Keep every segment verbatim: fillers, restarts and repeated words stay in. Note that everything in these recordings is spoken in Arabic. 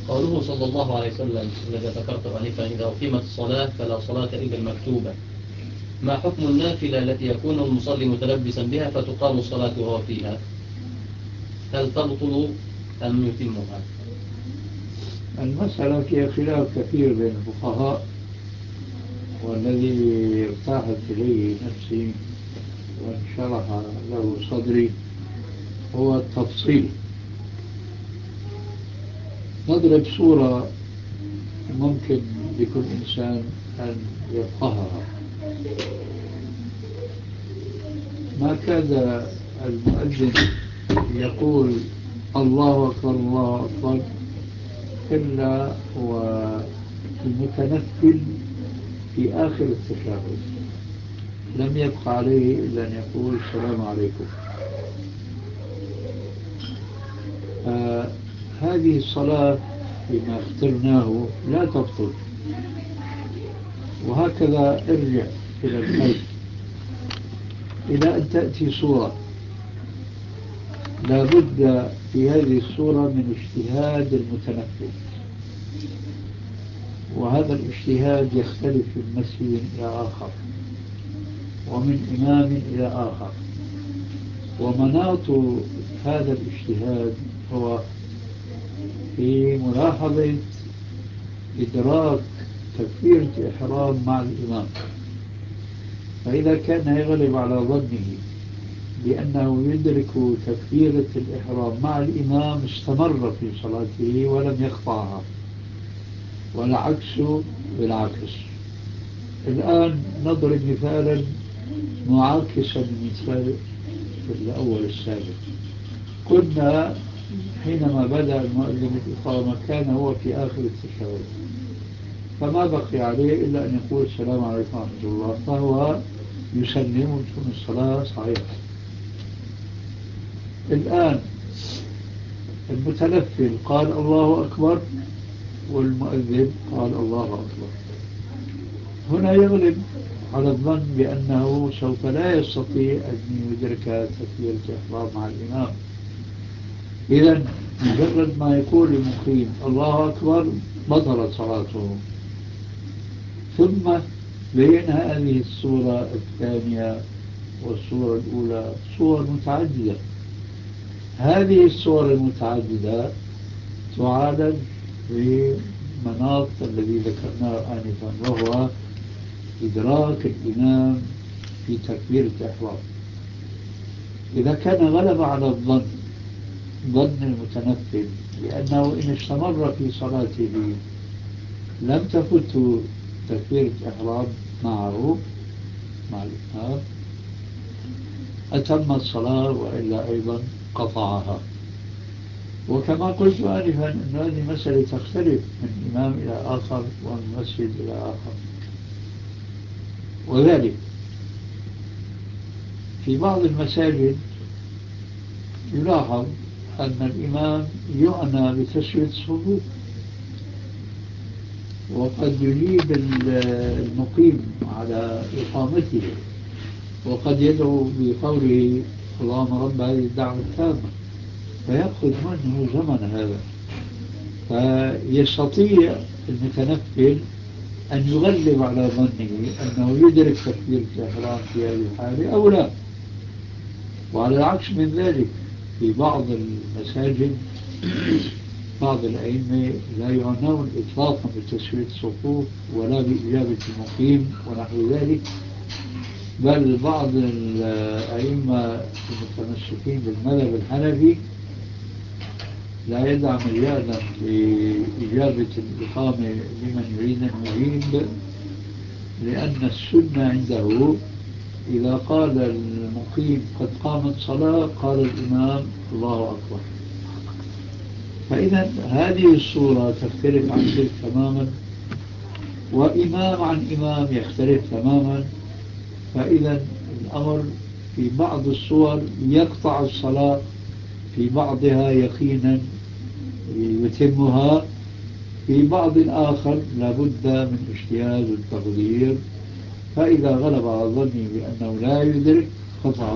قوله صلى الله عليه وسلم الذي ذكرت آنفا: إذا أقيمت الصلاة فلا صلاة إلا المكتوبة. ما حكم النافلة التي يكون المصلي متلبسا بها فتقام الصلاة وهو فيها؟ هل تبطل أم يتمها؟ المسألة فيها خلاف كثير بين الفقهاء، والذي ارتاحت إليه نفسي وانشرح له صدري هو التفصيل. نضرب صورة ممكن لكل إنسان أن يفقهها. ما كاد المؤذن يقول الله أكبر الله أكبر إلا والمتنفل في آخر التشهد لم يبقى عليه إلا أن يقول السلام عليكم. آه هذه الصلاة بما اخترناه لا تبطل. وهكذا ارجع إلى الخلف، إلى أن تأتي صورة لا بد في هذه الصورة من اجتهاد المتنفذ، وهذا الاجتهاد يختلف من مسجد إلى آخر ومن إمام إلى آخر. ومناط هذا الاجتهاد هو في ملاحظة إدراك تكبيرة الإحرام مع الإمام. فإذا كان يغلب على ظنه بأنه يدرك تكبيرة الإحرام مع الإمام استمر في صلاته ولم يقطعها، والعكس بالعكس. الآن نضرب مثالا معاكسا للمثال الأول السابق. كنا حينما بدأ المؤذن الإقامة كان هو في آخر التشهد، فما بقي عليه إلا أن يقول السلام عليكم ورحمة الله، فهو يسلم وتكون الصلاة صحيحة. الآن المتنفل قال الله أكبر والمؤذن قال الله أكبر، هنا يغلب على الظن بأنه سوف لا يستطيع أن يدرك تكبيرة الإحرام مع الإمام. إذن مجرد ما يقول المقيم الله أكبر بطلت صلاته. ثم بين هذه الصورة الثانية والصورة الأولى صور متعددة. هذه الصور المتعددة تعالج بمناط الذي ذكرناه آنفا، وهو إدراك الإمام في تكبيرة الإحرام. إذا كان غلب على الظن ظن المتنفل لأنه إن استمر في صلاته لم تفته تكبيرة الإحرام معه مع الإمام أتم الصلاة وإلا أيضا قطعها. وكما قلت آنفا أن هذه مسألة تختلف من إمام إلى آخر ومن مسجد إلى آخر. وذلك في بعض المساجد يلاحظ أن الإمام يعنى بتسوية الصفوف، وقد يجيب المقيم على إقامته، وقد يدعو بقوله اللهم رب هذه الدعوة التامة، فيأخذ منه زمن هذا. فيستطيع المتنفل أن يغلب على ظنه أنه يدرك تكبيرة الإحرام في هذه الحالة أو لا. وعلى العكس من ذلك في بعض المساجد بعض الأئمة لا يعنون إطلاقا بتسوية الصفوف ولا بإجابة المقيم ونحو ذلك، بل بعض الأئمة المتمسكين بالمذهب الحنفي لا يدع مجالا لإجابة الإقامة لمن يريد أن يجيب، لأن السنة عنده إذا قال المقيم قد قامت صلاة قال الإمام الله أكبر. فإذا هذه الصورة تختلف عن تلك تماما، وإمام عن إمام يختلف تماما. فإذا الأمر في بعض الصور يقطع الصلاة، في بعضها يقينا يتمها، في بعض الآخر لابد من اجتهاد والتقدير. فإذا غلب على ظني بأنه لا يدرك قطع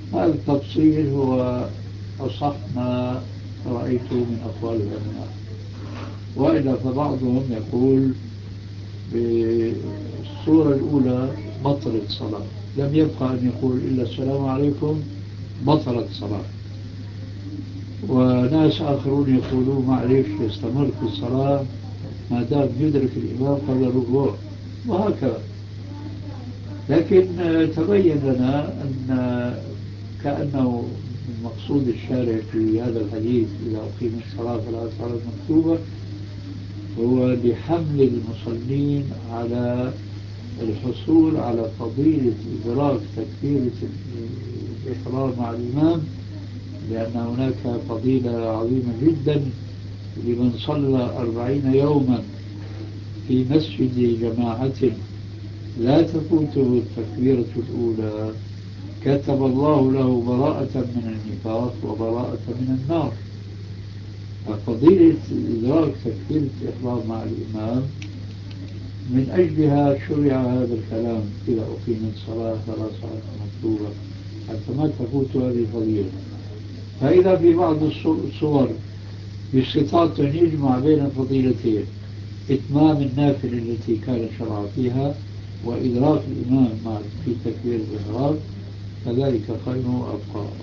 هذا التفصيل هو أصح ما رأيته من أقوال العلماء. وإلا فبعضهم يقول بالصورة الأولى بطلت صلاة، لم يبقى أن يقول إلا السلام عليكم بطلت صلاة. وناس آخرون يقولون معلش يستمر في الصلاة ما دام يدرك الإمام قبل الركوع، وهكذا. لكن تبين لنا أن كأنه من مقصود الشارع في هذا الحديث إذا أقيم الصلاة فلا صلاة مكتوبة هو لحمل المصلين على الحصول على فضيلة إدراك تكبيرة الإحرام مع الإمام، لأن هناك فضيلة عظيمة جدا لمن صلى أربعين يوما في مسجد جماعة لا تفوته التكبيرة الأولى، كتب الله له براءة من النفاق وبراءة من النار. ففضيلة إدراك تكبيرة الإحرام مع الإمام من أجلها شرع هذا الكلام إذا أقيمت صلاة فلا صلاة مكتوبة، حتى ما تفوت هذه الفضيلة. فإذا في بعض الصور باستطاعة أن يجمع بين الفضيلتين، إتمام النافلة التي كان شرع فيها وإدراك الإمام مع في تكبير الإحرام، فذلك خير وأبقى.